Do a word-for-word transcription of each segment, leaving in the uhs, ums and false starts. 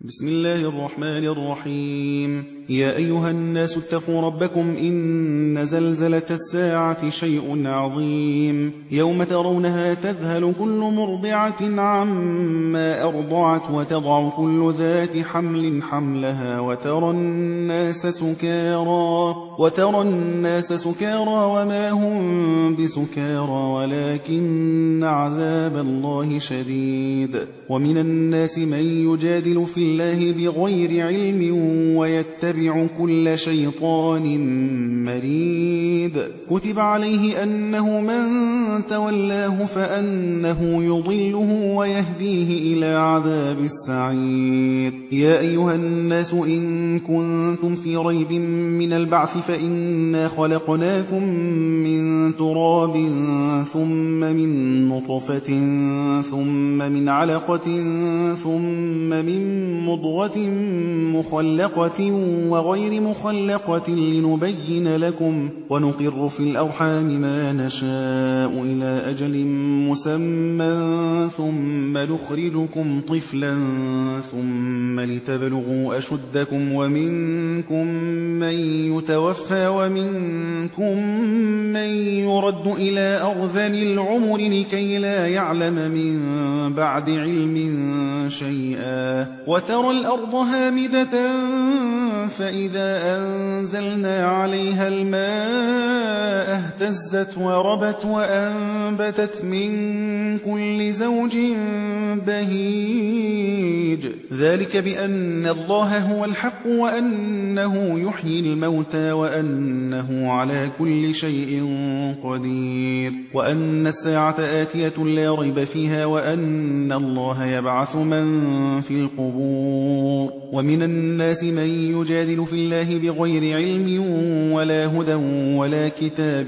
بسم الله الرحمن الرحيم. يا أيها الناس اتقوا ربكم إن زلزلة الساعة شيء عظيم يوم ترونها تذهل كل مرضعة عما أرضعت وتضع كل ذات حمل حملها وترى الناس سكارى وترى الناس سكارى وما هم بسكارى ولكن عذاب الله شديد. ومن الناس من يجادل في الله بغير علم ويتبع كل شيطان مريد. كتب عليه أنه من تولاه فأنه يضله ويهديه إلى عذاب السعير. يا أيها الناس إن كنتم في ريب من البعث فإنا خلقناكم من تراب ثم من نطفة ثم من علقة ثم من مضغة مخلقة وغير مخلقة لنبين لكم ونقر في الأرحام ما نشاء إلى أجل مسمى ثم نخرجكم طفلا ثم لتبلغوا أشدكم ومنكم من يتوفى ومنكم من يرد إلى أرذل العمر لكي لا يعلم من بعد علم شيئا. وترى الأرض هامدة فإذا أنزلنا عليها الماء اهتزت وربت وأنبتت من كل زوج بهيج. ذلك بأن الله هو الحق وأنه يحيي الموتى وأنه على كل شيء قدير وأن الساعة آتية لا ريب فيها وأن الله يبعث من في القبور. ومن الناس من يجادل في الله بغير علم ولا هدى ولا كتاب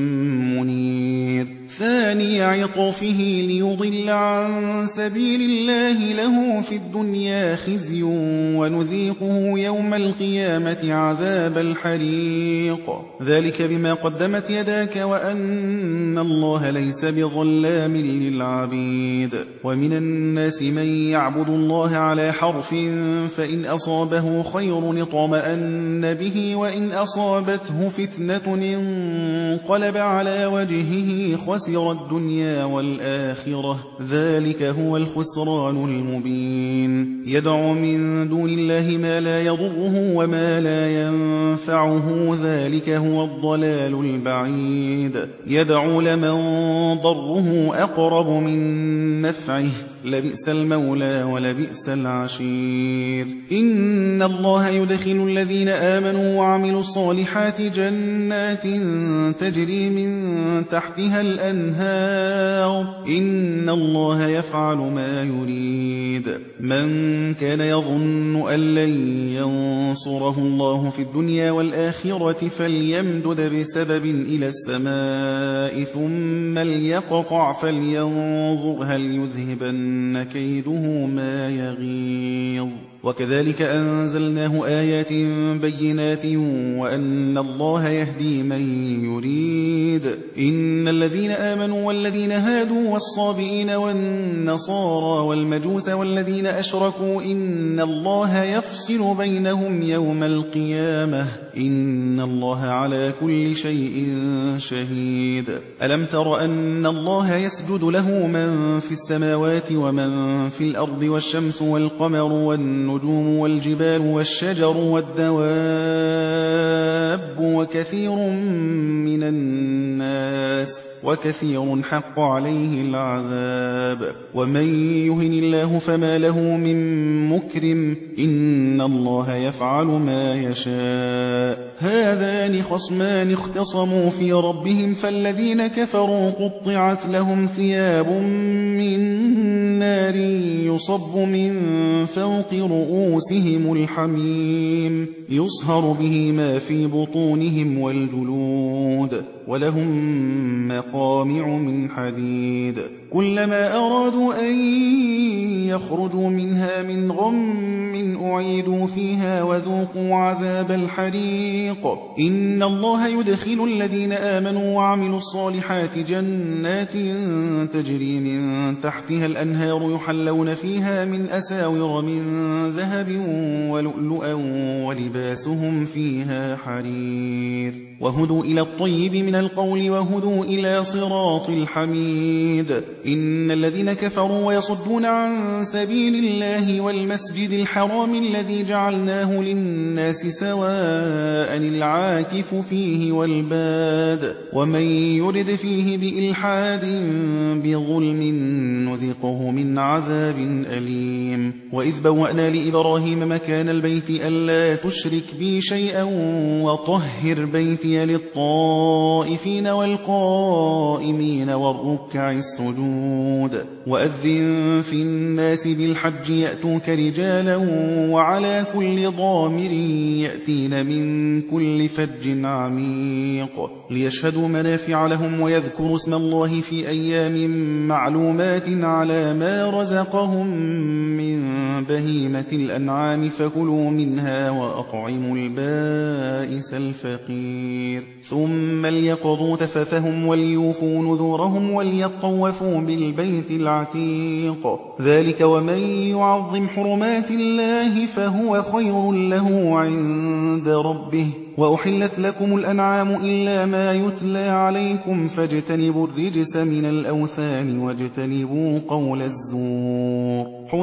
منير. ثاني عطفه ليضل عن سبيل الله له في الدنيا خزي ونذيقه يوم القيامة عذاب الحريق. ذلك بما قدمت يداك وأن الله ليس بظلام للعبيد. ومن الناس من يعبد الله على حرف فإن أصابه خير اطمأن به وإن أصابته فتنة انقلب على وجهه خسر الدنيا والآخرة ذلك هو الخسران المبين. يدعو من دون الله ما لا يضره وما لا ينفعه ذلك هو الضلال البعيد. يدعو لمن ضره أقرب من نفعه لبئس المولى ولبئس العشير. إن الله يدخل الذين آمنوا وعملوا الصالحات جنات تجري من تحتها الأنهار إن الله يفعل ما يريد. من كان يظن أن لن ينصره الله في الدنيا والآخرة فليمدد بسبب إلى السماء ثم ليقطع فلينظر هل يذهبن كيده ما يغيظ. وكذلك أنزلناه آيات بينات وأن الله يهدي من يريد. إن الذين آمنوا والذين هادوا والصابئين والنصارى والمجوس والذين أشركوا إن الله يفصل بينهم يوم القيامة إن الله على كل شيء شهيد. ألم تر أن الله يسجد له من في السماوات ومن في الأرض والشمس والقمر والنجوم والجبال والشجر والدواب وكثير من الناس وكثير حق عليه العذاب. ومن يهن الله فما له من مكرم إن الله يفعل ما يشاء. هذان خصمان اختصموا في ربهم فالذين كفروا قطعت لهم ثياب من نار يصب من فوق رؤوسهم الحميم يصهر به ما في بطونهم والجلود ولهم مقامع من حديد كلما أرادوا أن يخرجوا منها من غم أعيدوا فيها وذوقوا عذاب الحريق إن الله يدخل الذين آمنوا وعملوا الصالحات جنات تجري من تحتها الأنهار يحلون فيها من أساور من ذهب ولؤلؤا ولباسهم فيها حرير وهدوا إلى الطيب من القول وهدوا إلى صراط الحميد إن الذين كفروا ويصدون عن سبيل الله والمسجد الحرام الذي جعلناه للناس سواء العاكف فيه والباد ومن يرد فيه بإلحاد بظلم نذقه من عذاب أليم وإذ بوأنا لإبراهيم مكان البيت ألا تشرك بي شيئا وطهر بيتي للطائفين والقائمين والركع السجود وأذن في الناس بالحج يأتوك رجالا وعلى كل ضامر يأتين من كل فج عميق ليشهدوا منافع لهم ويذكروا اسم الله في أيام معلومات على ما رزقهم من بهيمة الأنعام فكلوا منها وأطعموا البائس الفقير ثم ليقضوا تفثهم وليوفوا نذورهم وليطوفوا بالبيت العتيق ذلك ومن يعظم حرمات الله فهو خير له عند ربه وأحلت لكم الأنعام إلا ما يتلى عليكم فاجتنبوا الرجس من الأوثان واجتنبوا قول الزور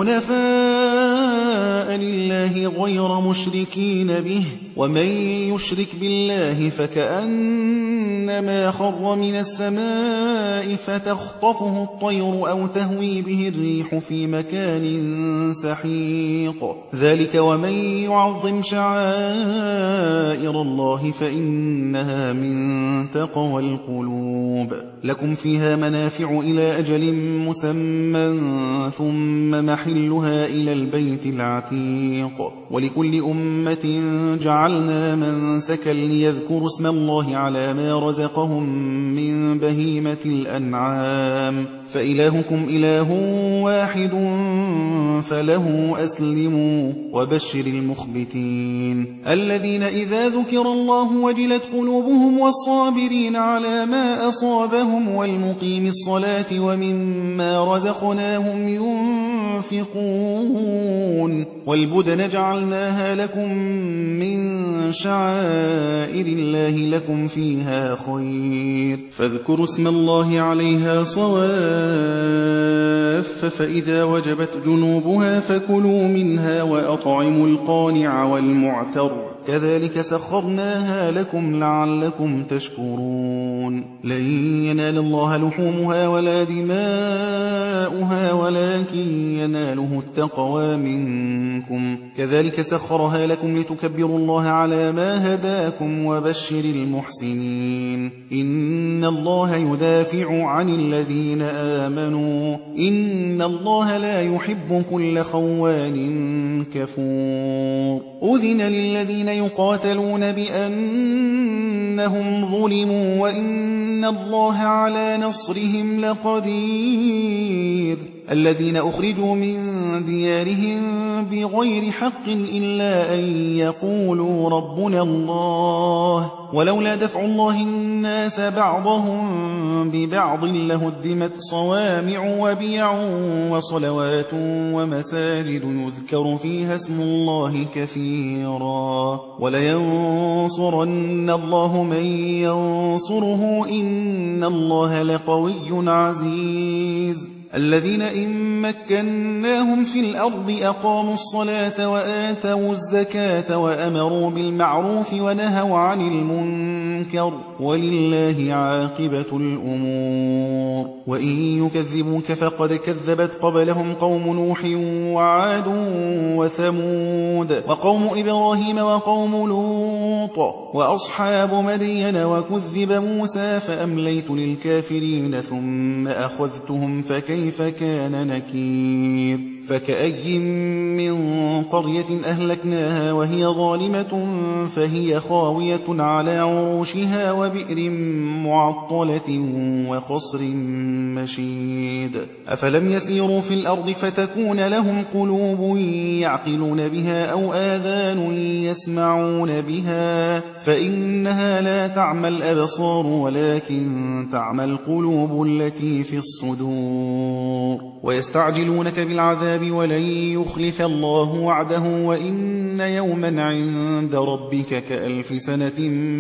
حنفاء لله غير مشركين به ومن يشرك بالله فكأنما خر من السماء فتخطفه الطير أو تهوي به الريح في مكان سحيق ذلك ومن يعظم شعائر الله فإنها من تقوى القلوب لكم فيها منافع إلى أجل مسمى ثم محلها إلى البيت العتيق ولكل أمة جعلنا منسكا ليذكروا اسم الله على ما رزقهم من بهيمة الأنعام فإلهكم إله واحد فله أسلموا وبشر المخبتين الذين إذا ذكر الله وجلت قلوبهم والصابرين على ما أصابهم والمقيم الصلاة ومما رزقناهم ينفقون والبدن جعلناها لكم من شعائر الله لكم فيها خير فاذكروا اسم الله عليها صواف فإذا وجبت جنوبها فكلوا منها وأطعموا القانع والمعتر كذلك سخرناها لكم لعلكم تشكرون لن ينال الله لحومها ولا دماؤها ولكن يناله التقوى منكم كذلك سخرها لكم لتكبروا الله على ما هداكم وبشر المحسنين إن الله يدافع عن الذين آمنوا إن الله لا يحب كل خوان كفور أذن للذين يقاتلون بأنهم ظلموا وإن الله على نصرهم لقدير الذين أخرجوا من ديارهم بغير حق إلا أن يقولوا ربنا الله ولولا دفع الله الناس بعضهم ببعض لهدمت صوامع وبيع وصلوات ومساجد يذكر فيها اسم الله كثيرا ولينصرن الله من ينصره إن الله لقوي عزيز الذين إن مكناهم في الأرض أقاموا الصلاة وآتوا الزكاة وأمروا بالمعروف ونهوا عن المنكر ولله عاقبة الأمور وإن يكذبوك فقد كذبت قبلهم قوم نوح وعاد وثمود وقوم إبراهيم وقوم لوط وأصحاب مدين وكذب موسى فأمليت للكافرين ثم أخذتهم فكيف كان نكير فكأي من قرية أهلكناها وهي ظالمة فهي خاوية على عروشها وبئر معطلة وقصر مشيد أفلم يسيروا في الأرض فتكون لهم قلوب يعقلون بها أو آذان يسمعون بها فإنها لا تعمى الأبصار ولكن تعمى القلوب التي في الصدور ويستعجلونك بالعذاب ولن يخلف الله وعده وإن يوما عند ربك كألف سنة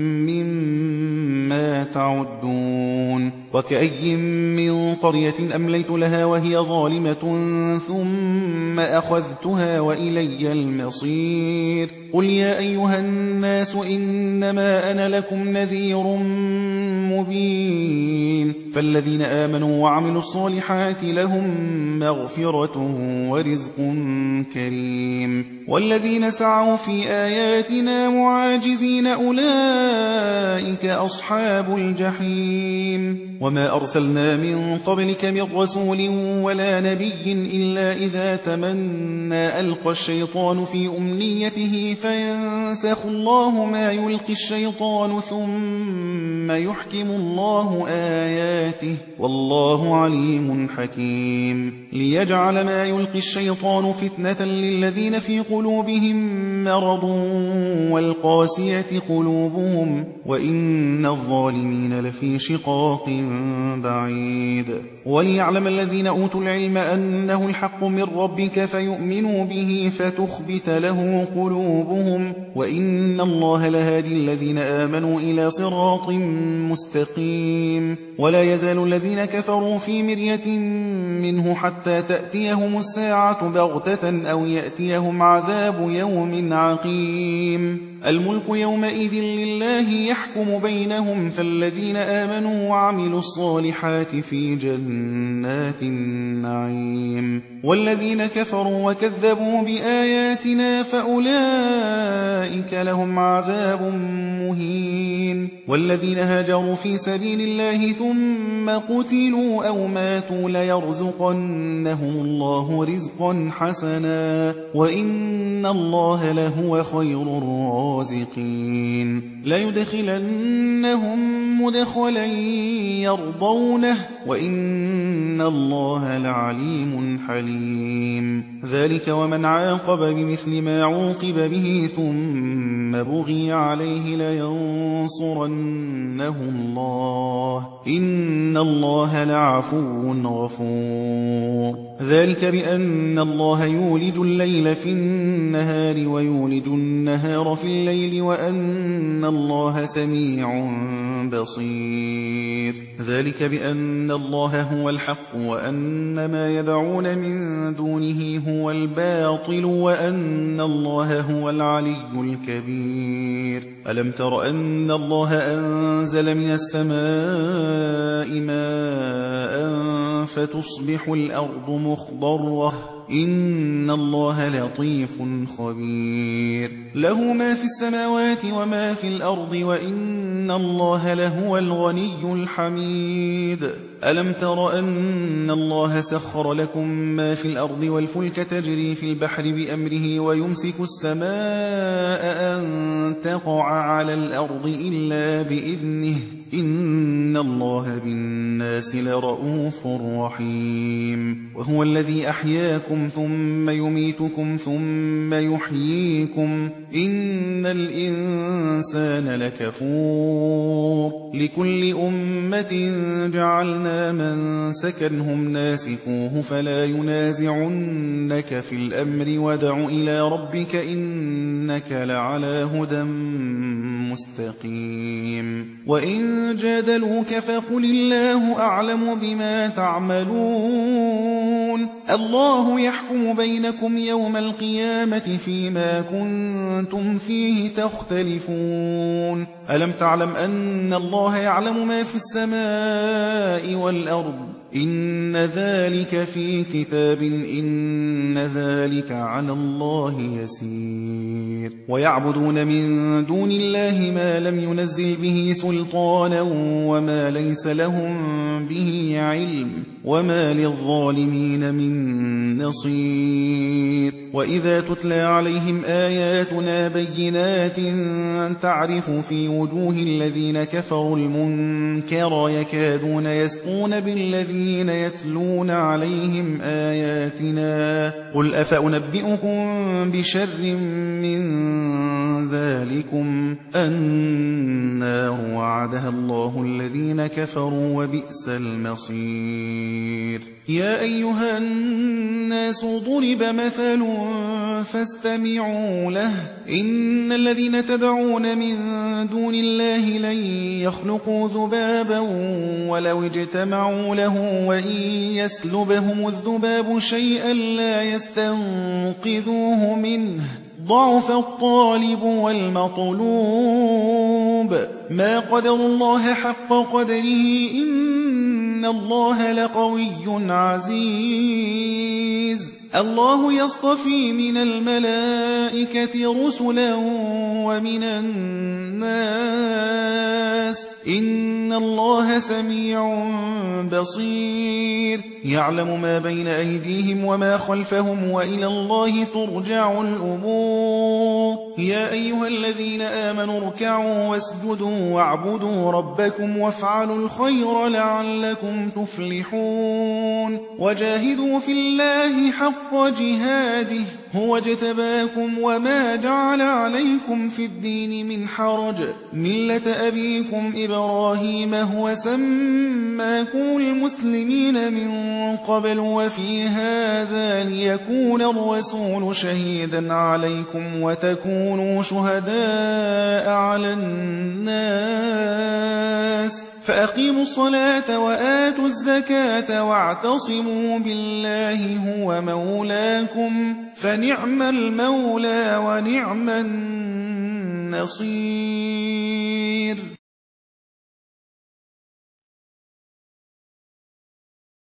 مما تعدون وكأي من قرية أمليت لها وهي ظالمة ثم أخذتها وإلي المصير قل يا أيها الناس إنما أنا لكم نذير مبين فالذين آمنوا وعملوا الصالحات لهم مغفرة ورزق كريم والذين سعوا في آياتنا معاجزين أولئك أصحاب الجحيم وما أرسلنا من قبلك من رسول ولا نبي إلا إذا تمنى ألقى الشيطان في أمنيته فينسخ الله ما يلقي الشيطان ثم يحكم الله آياته والله عليم حكيم ليجعل ما يلقي الشيطان فتنة للذين في قلوبهم مرض والقاسية قلوبهم وإن الظالمين لفي شقاق بعيد وليعلم الذين أوتوا العلم أنه الحق من ربك فيؤمنوا به فتخبت له قلوبهم وإن الله لهادي الذين آمنوا إلى صراط مستقيم ولا يزال الذين كفروا في مرية منه حتى تأتيهم الساعة بغتة أو يأتيهم عذاب يوم عقيم الملك يومئذ لله يحكم بينهم فالذين آمنوا وعملوا الصالحات في جنات النعيم والذين كفروا وكذبوا بآياتنا فأولئك لهم عذاب مهين والذين هاجروا في سبيل الله ثم قتلوا أو ماتوا ليرزقنهم الله رزقا حسنا وإن الله لهو خير الرازقين ليدخلنهم مدخلا يرضونه وإن الله لعليم حليم ذلك ومن عاقب بمثل ما عوقب به ثم بغي عليه لينصرنه الله إن الله لعفو غفور ذلك بأن الله يولج الليل في النهار ويولج النهار في الليل وأن الله سميع بصير ذلك بأن الله هو الحق وأن ما يدعون من دونه هو الباطل وأن الله هو العلي الكبير ألم تر أن الله أنزل من السماء ماء فتصبح الأرض مخضرة إن الله لطيف خبير له ما في السماوات وما في الأرض وإن الله لهو الغني الحميد ألم تر أن الله سخر لكم ما في الأرض والفلك تجري في البحر بأمره ويمسك السماء أن تقع على الأرض إلا بإذنه إن الله بالناس لرؤوف رحيم وهو الذي أحياكم ثم يميتكم ثم يحييكم إن الإنسان لكفور لكل أمة جعلنا من سكنهم ناسكوه فلا ينازعنك في الأمر ودع إلى ربك إنك لعلى هدى مستقيم وإن جادلوك فقل الله أعلم بما تعملون الله يحكم بينكم يوم القيامة فيما كنتم فيه تختلفون ألم تعلم أن الله يعلم ما في السماء والأرض إن ذلك في كتاب إن ذلك على الله يسير ويعبدون من دون الله ما لم ينزل به سلطانا وما ليس لهم به علم وما للظالمين من نصير وإذا تتلى عليهم آياتنا بينات تعرف في وجوه الذين كفروا المنكر يكادون يسطون بالذين يتلون عليهم آياتنا قل أفأنبئكم بشر من ذلكم النار وعدها الله الذين كفروا وبئس المصير يا أيها الناس ضرب مثل فاستمعوا له إن الذين تدعون من دون الله لن يخلقوا ذبابا ولو اجتمعوا له وإن يسلبهم الذباب شيئا لا يستنقذوه منه ضعف الطالب والمطلوب ما قدر الله حق قدره إن الله لقوي عزيز الله يصطفي من الملائكة رسلا ومن الناس إن الله سميع بصير يعلم ما بين أيديهم وما خلفهم وإلى الله ترجع الأمور يا أيها الذين آمنوا اركعوا واسجدوا واعبدوا ربكم وافعلوا الخير لعلكم تفلحون وجاهدوا في الله حق جهاده هو اجتباكم وما جعل عليكم في الدين من حرج ملة أبيكم إبراهيم هو سماكم المسلمين من قبل وفي هذا ليكون الرسول شهيدا عليكم وتكونوا شهداء على الناس فأقيموا الصلاة وآتوا الزكاة واعتصموا بالله هو مولاكم فنعم المولى ونعم النصير